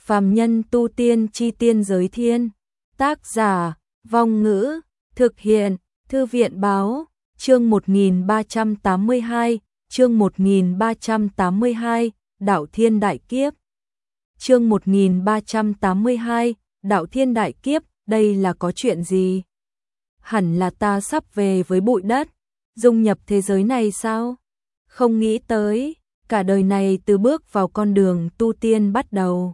Phàm nhân tu tiên chi tiên giới thiên. Tác giả, Vong Ngữ, thực hiện, Thư viện báo, chương 1382, chương 1382, Đạo Thiên Đại Kiếp. Chương 1382, Đạo Thiên Đại Kiếp, đây là có chuyện gì? Hẳn là ta sắp về với bụi đất, dung nhập thế giới này sao? Không nghĩ tới, cả đời này từ bước vào con đường tu tiên bắt đầu.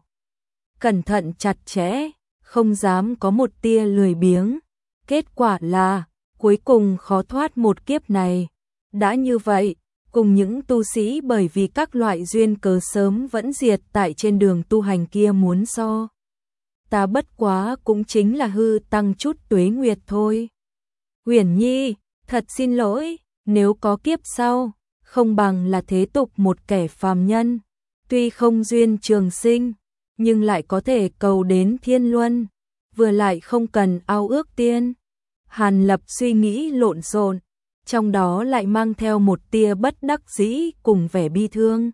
Cẩn thận chặt chẽ, không dám có một tia lười biếng. Kết quả là, cuối cùng khó thoát một kiếp này. Đã như vậy, cùng những tu sĩ bởi vì các loại duyên cớ sớm vẫn diệt tại trên đường tu hành kia muốn so. Ta bất quá cũng chính là hư tăng chút tuế nguyệt thôi. Uyển Nhi, thật xin lỗi, nếu có kiếp sau, không bằng là thế tục một kẻ phàm nhân. Tuy không duyên trường sinh, nhưng lại có thể cầu đến thiên luân, vừa lại không cần ao ước tiên. Hàn Lập suy nghĩ lộn xộn, trong đó lại mang theo một tia bất đắc dĩ cùng vẻ bi thương.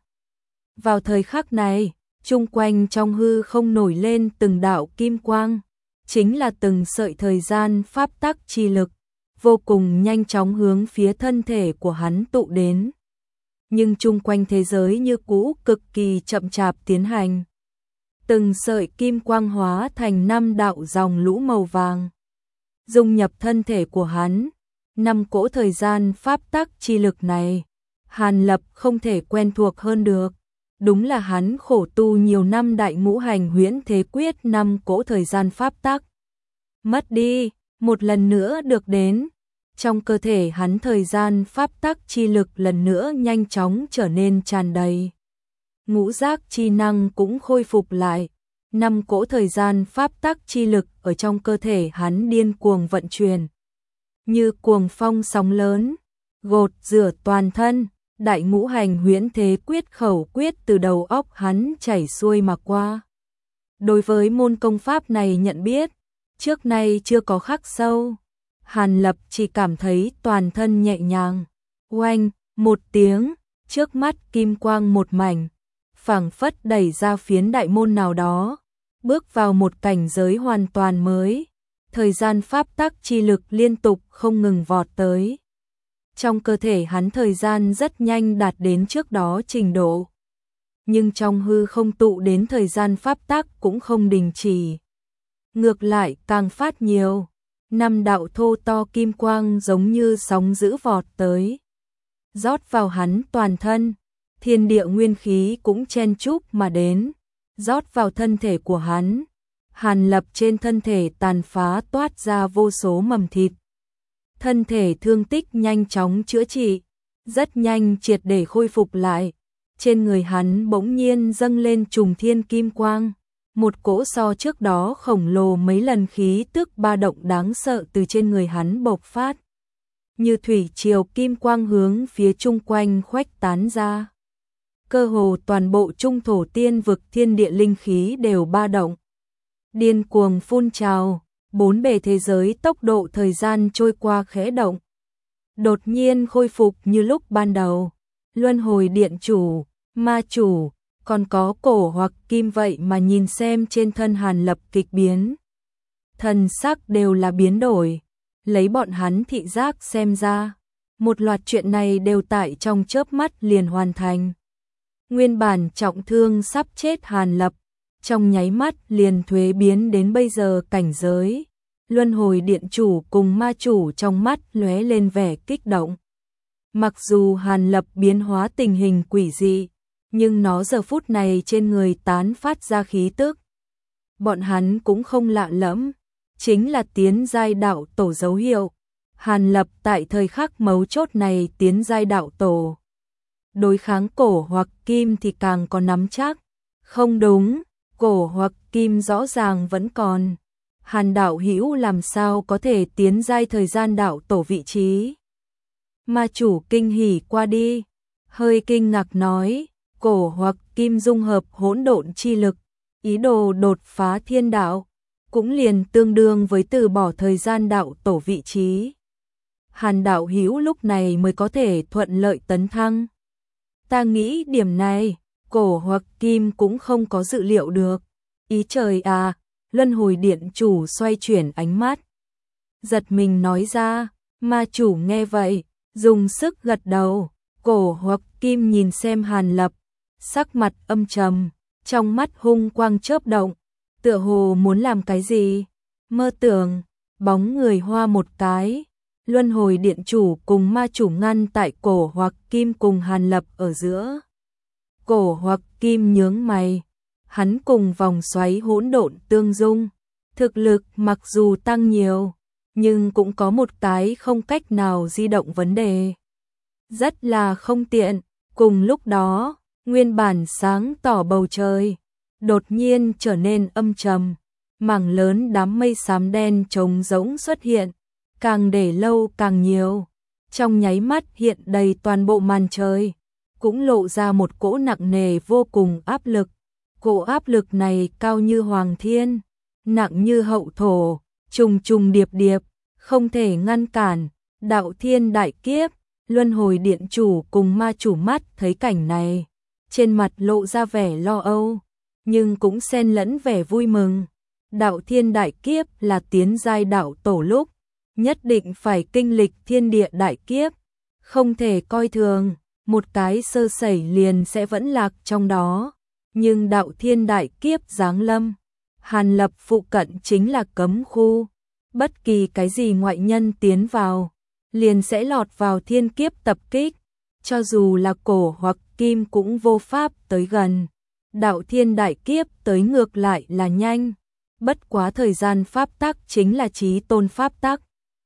Vào thời khắc này, chung quanh trong hư không nổi lên từng đạo kim quang, chính là từng sợi thời gian pháp tắc chi lực, vô cùng nhanh chóng hướng phía thân thể của hắn tụ đến. Nhưng chung quanh thế giới như cũ cực kỳ chậm chạp tiến hành. Từng sợi kim quang hóa thành 5 đạo dòng lũ màu vàng, dung nhập thân thể của hắn. 5 cỗ thời gian pháp tắc chi lực này, Hàn Lập không thể quen thuộc hơn được. Đúng là hắn khổ tu nhiều năm đại ngũ hành huyễn thế quyết 5 cỗ thời gian pháp tắc. Mất đi, một lần nữa được đến. Trong cơ thể hắn thời gian pháp tắc chi lực lần nữa nhanh chóng trở nên tràn đầy. Ngũ giác chi năng cũng khôi phục lại. 5 cỗ thời gian pháp tắc chi lực ở trong cơ thể hắn điên cuồng vận chuyển. Như cuồng phong sóng lớn, gột rửa toàn thân, đại ngũ hành huyễn thế quyết khẩu quyết từ đầu óc hắn chảy xuôi mà qua. Đối với môn công pháp này nhận biết, trước nay chưa có khắc sâu. Hàn Lập chỉ cảm thấy toàn thân nhẹ nhàng. Oanh, một tiếng, trước mắt kim quang một mảnh, phảng phất đẩy ra phiến đại môn nào đó, bước vào một cảnh giới hoàn toàn mới. Thời gian pháp tắc chi lực liên tục không ngừng vọt tới. Trong cơ thể hắn thời gian rất nhanh đạt đến trước đó trình độ. Nhưng trong hư không tụ đến thời gian pháp tắc cũng không đình chỉ. Ngược lại càng phát nhiều. 5 đạo thô to kim quang giống như sóng dữ vọt tới. Rót vào hắn toàn thân. Thiên địa nguyên khí cũng chen chúc mà đến. Rót vào thân thể của hắn. Hàn Lập trên thân thể tàn phá toát ra vô số mầm thịt. Thân thể thương tích nhanh chóng chữa trị, rất nhanh triệt để khôi phục lại. Trên người hắn bỗng nhiên dâng lên trùng thiên kim quang, một cỗ so trước đó khổng lồ mấy lần khí tức ba động đáng sợ từ trên người hắn bộc phát. Như thủy triều kim quang hướng phía chung quanh khuếch tán ra. Cơ hồ toàn bộ trung thổ tiên vực thiên địa linh khí đều ba động. Điên cuồng phun trào, bốn bề thế giới tốc độ thời gian trôi qua khẽ động. Đột nhiên khôi phục như lúc ban đầu. Luân hồi điện chủ, ma chủ, còn có cổ hoặc kim vậy mà nhìn xem trên thân Hàn Lập kịch biến. Thần sắc đều là biến đổi. Lấy bọn hắn thị giác xem ra, một loạt chuyện này đều tại trong chớp mắt liền hoàn thành. Nguyên bản trọng thương sắp chết Hàn Lập, trong nháy mắt liền thuế biến đến bây giờ cảnh giới. Luân hồi điện chủ cùng ma chủ trong mắt lóe lên vẻ kích động. Mặc dù Hàn Lập biến hóa tình hình quỷ dị, nhưng nó giờ phút này trên người tán phát ra khí tức. Bọn hắn cũng không lạ lẫm, chính là tiến giai đạo tổ dấu hiệu. Hàn Lập tại thời khắc mấu chốt này tiến giai đạo tổ. Đối kháng cổ hoặc kim thì càng có nắm chắc. Không đúng, cổ hoặc kim rõ ràng vẫn còn. Hàn đạo hữu làm sao có thể tiến giai thời gian đạo tổ vị trí. Ma chủ kinh hỉ qua đi, hơi kinh ngạc nói, cổ hoặc kim dung hợp hỗn độn chi lực, ý đồ đột phá thiên đạo, cũng liền tương đương với từ bỏ thời gian đạo tổ vị trí. Hàn đạo hữu lúc này mới có thể thuận lợi tấn thăng. Ta nghĩ điểm này, cổ hoặc kim cũng không có dự liệu được. Ý trời à, luân hồi điện chủ xoay chuyển ánh mắt. Giật mình nói ra, ma chủ nghe vậy, dùng sức gật đầu, cổ hoặc kim nhìn xem Hàn Lập, sắc mặt âm trầm, trong mắt hung quang chớp động, tựa hồ muốn làm cái gì, mơ tưởng, bóng người hoa một cái. Luân hồi điện chủ cùng ma chủ ngăn tại cổ hoặc kim cùng Hàn Lập ở giữa. Cổ hoặc kim nhướng mày, hắn cùng vòng xoáy hỗn độn tương dung, thực lực mặc dù tăng nhiều, nhưng cũng có một cái không cách nào di động vấn đề. Rất là không tiện, cùng lúc đó, nguyên bản sáng tỏ bầu trời, đột nhiên trở nên âm trầm, mảng lớn đám mây xám đen trống rỗng xuất hiện, càng để lâu càng nhiều, trong nháy mắt hiện đầy toàn bộ màn trời, cũng lộ ra một cỗ nặng nề vô cùng áp lực. Cỗ áp lực này cao như hoàng thiên, nặng như hậu thổ, trùng trùng điệp điệp, không thể ngăn cản. Đạo thiên đại kiếp, luân hồi điện chủ cùng ma chủ mắt thấy cảnh này, trên mặt lộ ra vẻ lo âu, nhưng cũng xen lẫn vẻ vui mừng. Đạo thiên đại kiếp là tiến giai đạo tổ lúc, nhất định phải kinh lịch thiên địa đại kiếp, không thể coi thường, một cái sơ sẩy liền sẽ vẫn lạc trong đó. Nhưng đạo thiên đại kiếp giáng lâm, Hàn Lập phụ cận chính là cấm khu, bất kỳ cái gì ngoại nhân tiến vào, liền sẽ lọt vào thiên kiếp tập kích, cho dù là cổ hoặc kim cũng vô pháp tới gần. Đạo thiên đại kiếp tới ngược lại là nhanh, bất quá thời gian pháp tắc chính là chí tôn pháp tắc.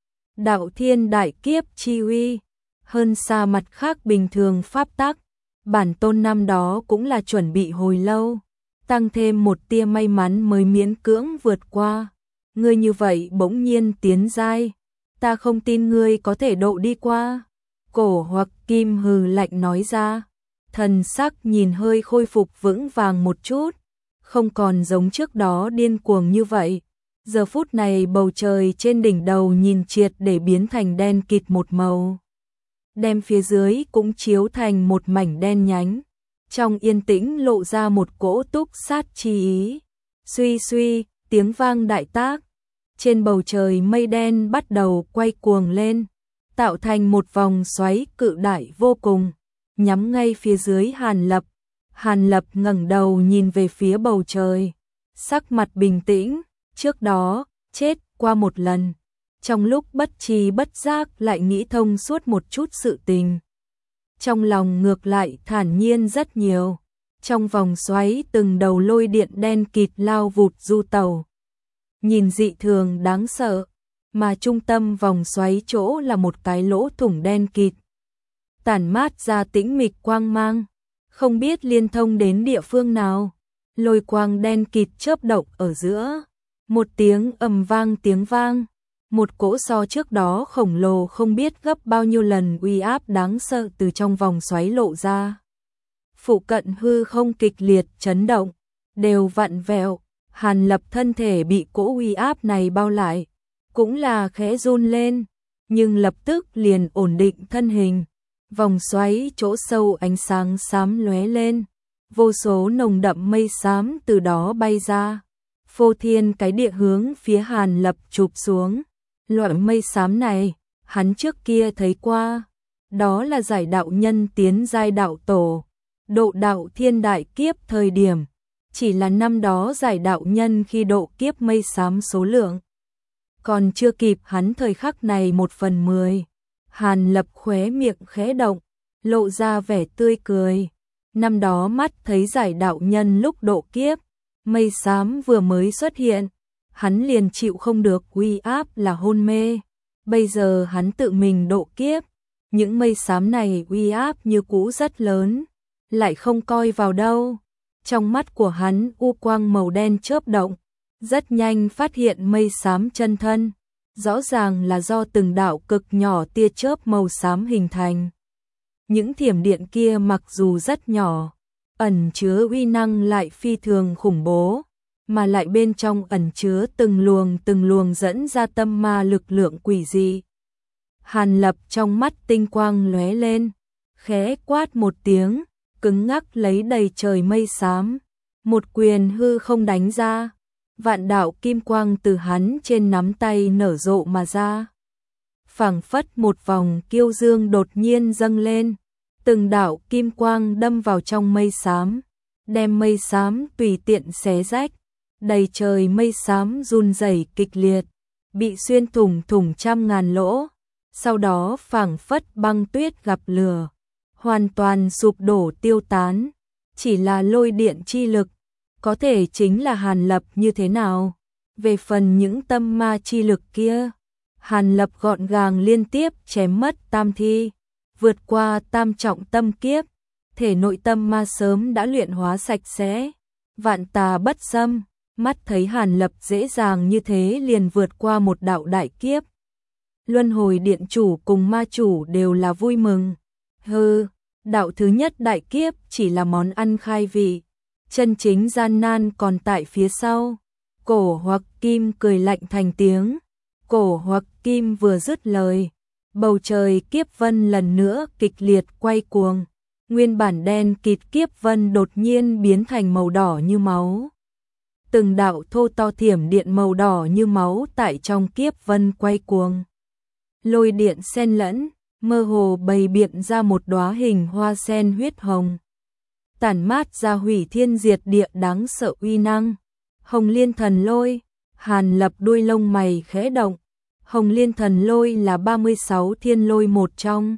Đạo thiên đại kiếp chi uy, hơn xa mặt khác bình thường pháp tắc. Bản tôn năm đó cũng là chuẩn bị hồi lâu, tăng thêm một tia may mắn mới miễn cưỡng vượt qua. Ngươi như vậy bỗng nhiên tiến giai, ta không tin ngươi có thể độ đi qua. Cổ hoặc kim hừ lạnh nói ra, thần sắc nhìn hơi khôi phục vững vàng một chút, không còn giống trước đó điên cuồng như vậy. Giờ phút này bầu trời trên đỉnh đầu nhìn triệt để biến thành đen kịt một màu, đem phía dưới cũng chiếu thành một mảnh đen nhánh. Trong yên tĩnh lộ ra một cỗ túc sát chi ý. Suy suy, tiếng vang đại tác. Trên bầu trời mây đen bắt đầu quay cuồng lên, tạo thành một vòng xoáy cự đại vô cùng, nhắm ngay phía dưới Hàn Lập. Hàn Lập ngẩng đầu nhìn về phía bầu trời, sắc mặt bình tĩnh, trước đó, chết qua một lần. Trong lúc bất tri bất giác lại nghĩ thông suốt một chút sự tình. Trong lòng ngược lại thản nhiên rất nhiều. Trong vòng xoáy từng đầu lôi điện đen kịt lao vụt du tàu. Nhìn dị thường đáng sợ, mà trung tâm vòng xoáy chỗ là một cái lỗ thủng đen kịt. Tản mát ra tĩnh mịch quang mang, không biết liên thông đến địa phương nào. Lôi quang đen kịt chớp động ở giữa. Một tiếng ầm vang tiếng vang. Một cỗ so trước đó khổng lồ không biết gấp bao nhiêu lần uy áp đáng sợ từ trong vòng xoáy lộ ra. Phụ cận hư không kịch liệt chấn động, đều vặn vẹo, Hàn Lập thân thể bị cỗ uy áp này bao lại, cũng là khẽ run lên, nhưng lập tức liền ổn định thân hình. Vòng xoáy chỗ sâu ánh sáng xám lóe lên, vô số nồng đậm mây xám từ đó bay ra, phô thiên cái địa hướng phía Hàn Lập chụp xuống. Loại mây xám này, hắn trước kia thấy qua, đó là giải đạo nhân tiến giai đạo tổ, độ đạo thiên đại kiếp thời điểm, chỉ là năm đó giải đạo nhân khi độ kiếp mây xám số lượng. Còn chưa kịp hắn thời khắc này 1/10, Hàn Lập khóe miệng khẽ động, lộ ra vẻ tươi cười. Năm đó mắt thấy giải đạo nhân lúc độ kiếp, mây xám vừa mới xuất hiện. Hắn liền chịu không được uy áp là hôn mê. Bây giờ hắn tự mình độ kiếp, những mây xám này uy áp như cũ rất lớn, lại không coi vào đâu. Trong mắt của hắn u quang màu đen chớp động, rất nhanh phát hiện mây xám chân thân, rõ ràng là do từng đạo cực nhỏ tia chớp màu xám hình thành. Những thiểm điện kia mặc dù rất nhỏ, ẩn chứa uy năng lại phi thường khủng bố, mà lại bên trong ẩn chứa từng luồng dẫn ra tâm ma lực lượng quỷ dị. Hàn Lập trong mắt tinh quang lóe lên, khẽ quát một tiếng, cứng ngắc lấy đầy trời mây xám, một quyền hư không đánh ra, vạn đạo kim quang từ hắn trên nắm tay nở rộ mà ra. Phảng phất một vòng kiêu dương đột nhiên dâng lên, từng đạo kim quang đâm vào trong mây xám, đem mây xám tùy tiện xé rách, đầy trời mây xám run rẩy kịch liệt, bị xuyên thủng thủng trăm ngàn lỗ, sau đó phảng phất băng tuyết gặp lửa, hoàn toàn sụp đổ tiêu tán, chỉ là lôi điện chi lực, có thể chính là Hàn Lập như thế nào? Về phần những tâm ma chi lực kia, Hàn Lập gọn gàng liên tiếp chém mất tam thi, vượt qua tam trọng tâm kiếp, thể nội tâm ma sớm đã luyện hóa sạch sẽ, vạn tà bất xâm, mắt thấy Hàn Lập dễ dàng như thế liền vượt qua một đạo đại kiếp. Luân hồi điện chủ cùng ma chủ đều là vui mừng. Hừ, đạo thứ nhất đại kiếp chỉ là món ăn khai vị, chân chính gian nan còn tại phía sau. Cổ Hoặc Kim cười lạnh thành tiếng. Cổ Hoặc Kim vừa dứt lời, bầu trời kiếp vân lần nữa kịch liệt quay cuồng, nguyên bản đen kịt kiếp vân đột nhiên biến thành màu đỏ như máu. Từng đạo thô to thiểm điện màu đỏ như máu tại trong kiếp vân quay cuồng. Lôi điện xen lẫn, mơ hồ bày biện ra một đóa hình hoa sen huyết hồng, tản mát ra hủy thiên diệt địa đáng sợ uy năng. Hồng Liên Thần Lôi, Hàn Lập đuôi lông mày khẽ động. Hồng Liên Thần Lôi là 36 thiên lôi một trong,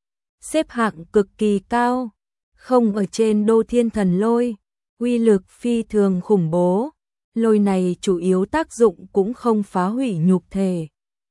xếp hạng cực kỳ cao, không ở trên Đô Thiên Thần Lôi, uy lực phi thường khủng bố. Lôi này chủ yếu tác dụng cũng không phá hủy nhục thể,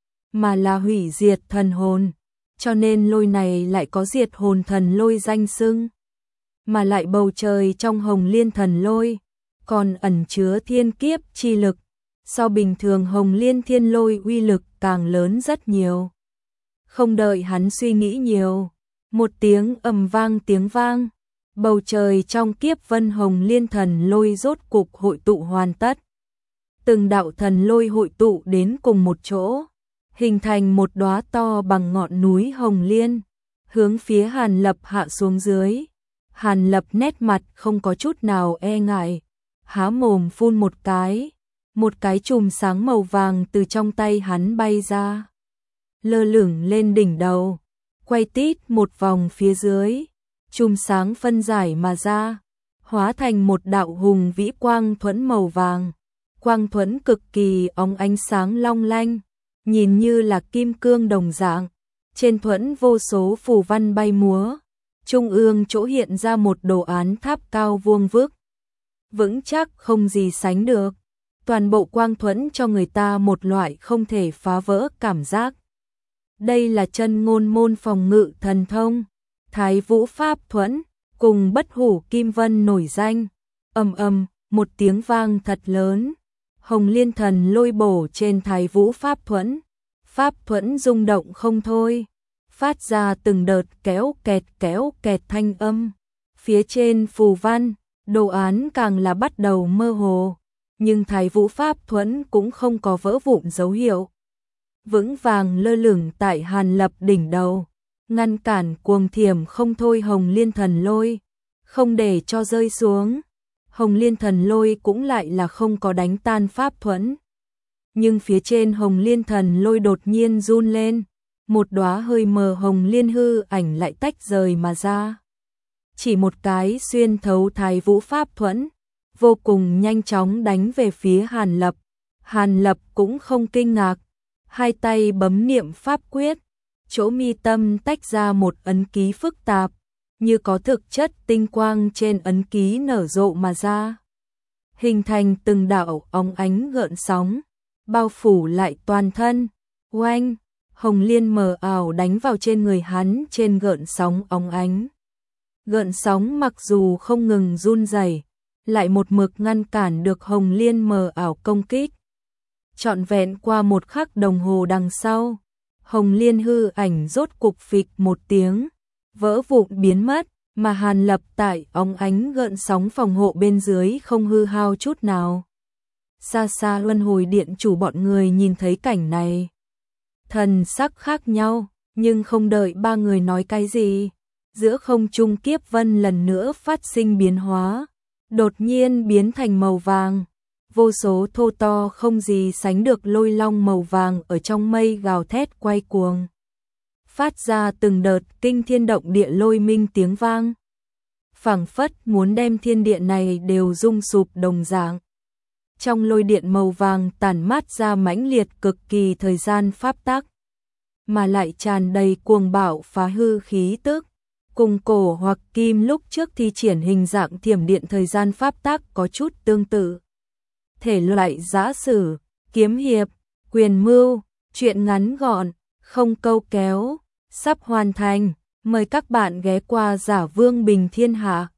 mà là hủy diệt thần hồn, cho nên lôi này lại có diệt hồn thần lôi danh xưng. Mà lại bầu trời trong Hồng Liên Thần Lôi còn ẩn chứa thiên kiếp chi lực, so bình thường Hồng Liên Thiên Lôi uy lực càng lớn rất nhiều. Không đợi hắn suy nghĩ nhiều, một tiếng ầm vang tiếng vang, bầu trời trong kiếp vân Hồng Liên Thần Lôi rốt cục hội tụ hoàn tất. Từng đạo thần lôi hội tụ đến cùng một chỗ, hình thành một đóa to bằng ngọn núi Hồng Liên, hướng phía Hàn Lập hạ xuống dưới. Hàn Lập nét mặt không có chút nào e ngại, há mồm phun một cái chùm sáng màu vàng từ trong tay hắn bay ra, lơ lửng lên đỉnh đầu, quay tít một vòng phía dưới, chùm sáng phân giải mà ra, hóa thành một đạo hùng vĩ quang thuẫn màu vàng. Quang thuẫn cực kỳ óng ánh sáng long lanh, nhìn như là kim cương đồng dạng, trên thuẫn vô số phù văn bay múa, trung ương chỗ hiện ra một đồ án tháp cao vuông vức, vững chắc không gì sánh được. Toàn bộ quang thuẫn cho người ta một loại không thể phá vỡ cảm giác. Đây là chân ngôn môn phòng ngự thần thông, Thái Vũ Pháp Thuẫn, cùng Bất Hủ Kim Vân nổi danh. Ầm ầm, một tiếng vang thật lớn, Hồng Liên Thần Lôi bổ trên Thái Vũ Pháp Thuẫn rung động không thôi, phát ra từng đợt kéo kẹt thanh âm. Phía trên phù văn, đồ án càng là bắt đầu mơ hồ, nhưng Thái Vũ Pháp Thuẫn cũng không có vỡ vụn dấu hiệu, vững vàng lơ lửng tại Hàn Lập đỉnh đầu, ngăn cản cuồng thiểm không thôi Hồng Liên Thần Lôi, không để cho rơi xuống. Hồng Liên Thần Lôi cũng lại là không có đánh tan Pháp Thuẫn, nhưng phía trên Hồng Liên Thần Lôi đột nhiên run lên, một đóa hơi mờ hồng liên hư ảnh lại tách rời mà ra, chỉ một cái xuyên thấu Thái Vũ Pháp Thuẫn, vô cùng nhanh chóng đánh về phía Hàn Lập. Hàn Lập cũng không kinh ngạc, hai tay bấm niệm pháp quyết, chỗ mi tâm tách ra một ấn ký phức tạp, như có thực chất tinh quang trên ấn ký nở rộ mà ra, hình thành từng đạo óng ánh gợn sóng, bao phủ lại toàn thân. Oanh, hồng liên mờ ảo đánh vào trên người hắn trên gợn sóng óng ánh. Gợn sóng mặc dù không ngừng run rẩy, lại một mực ngăn cản được hồng liên mờ ảo công kích. Trọn vẹn qua một khắc đồng hồ đằng sau, hồng liên hư ảnh rốt cục phịch một tiếng, vỡ vụn biến mất, mà Hàn Lập tại óng ánh gợn sóng phòng hộ bên dưới không hư hao chút nào. Xa xa luân hồi điện chủ bọn người nhìn thấy cảnh này, thần sắc khác nhau, nhưng không đợi ba người nói cái gì, giữa không trung kiếp vân lần nữa phát sinh biến hóa, đột nhiên biến thành màu vàng. Vô số thô to không gì sánh được lôi long màu vàng ở trong mây gào thét quay cuồng, phát ra từng đợt kinh thiên động địa lôi minh tiếng vang, phảng phất muốn đem thiên địa này đều rung sụp đồng dạng. Trong lôi điện màu vàng tản mát ra mãnh liệt cực kỳ thời gian pháp tắc, mà lại tràn đầy cuồng bạo phá hư khí tức, cùng cổ hoặc kim lúc trước thi triển hình dạng thiểm điện thời gian pháp tắc có chút tương tự. Thể loại giã sử, kiếm hiệp, quyền mưu, truyện ngắn gọn, không câu kéo, sắp hoàn thành, mời các bạn ghé qua Giả Vương Bình Thiên Hạ.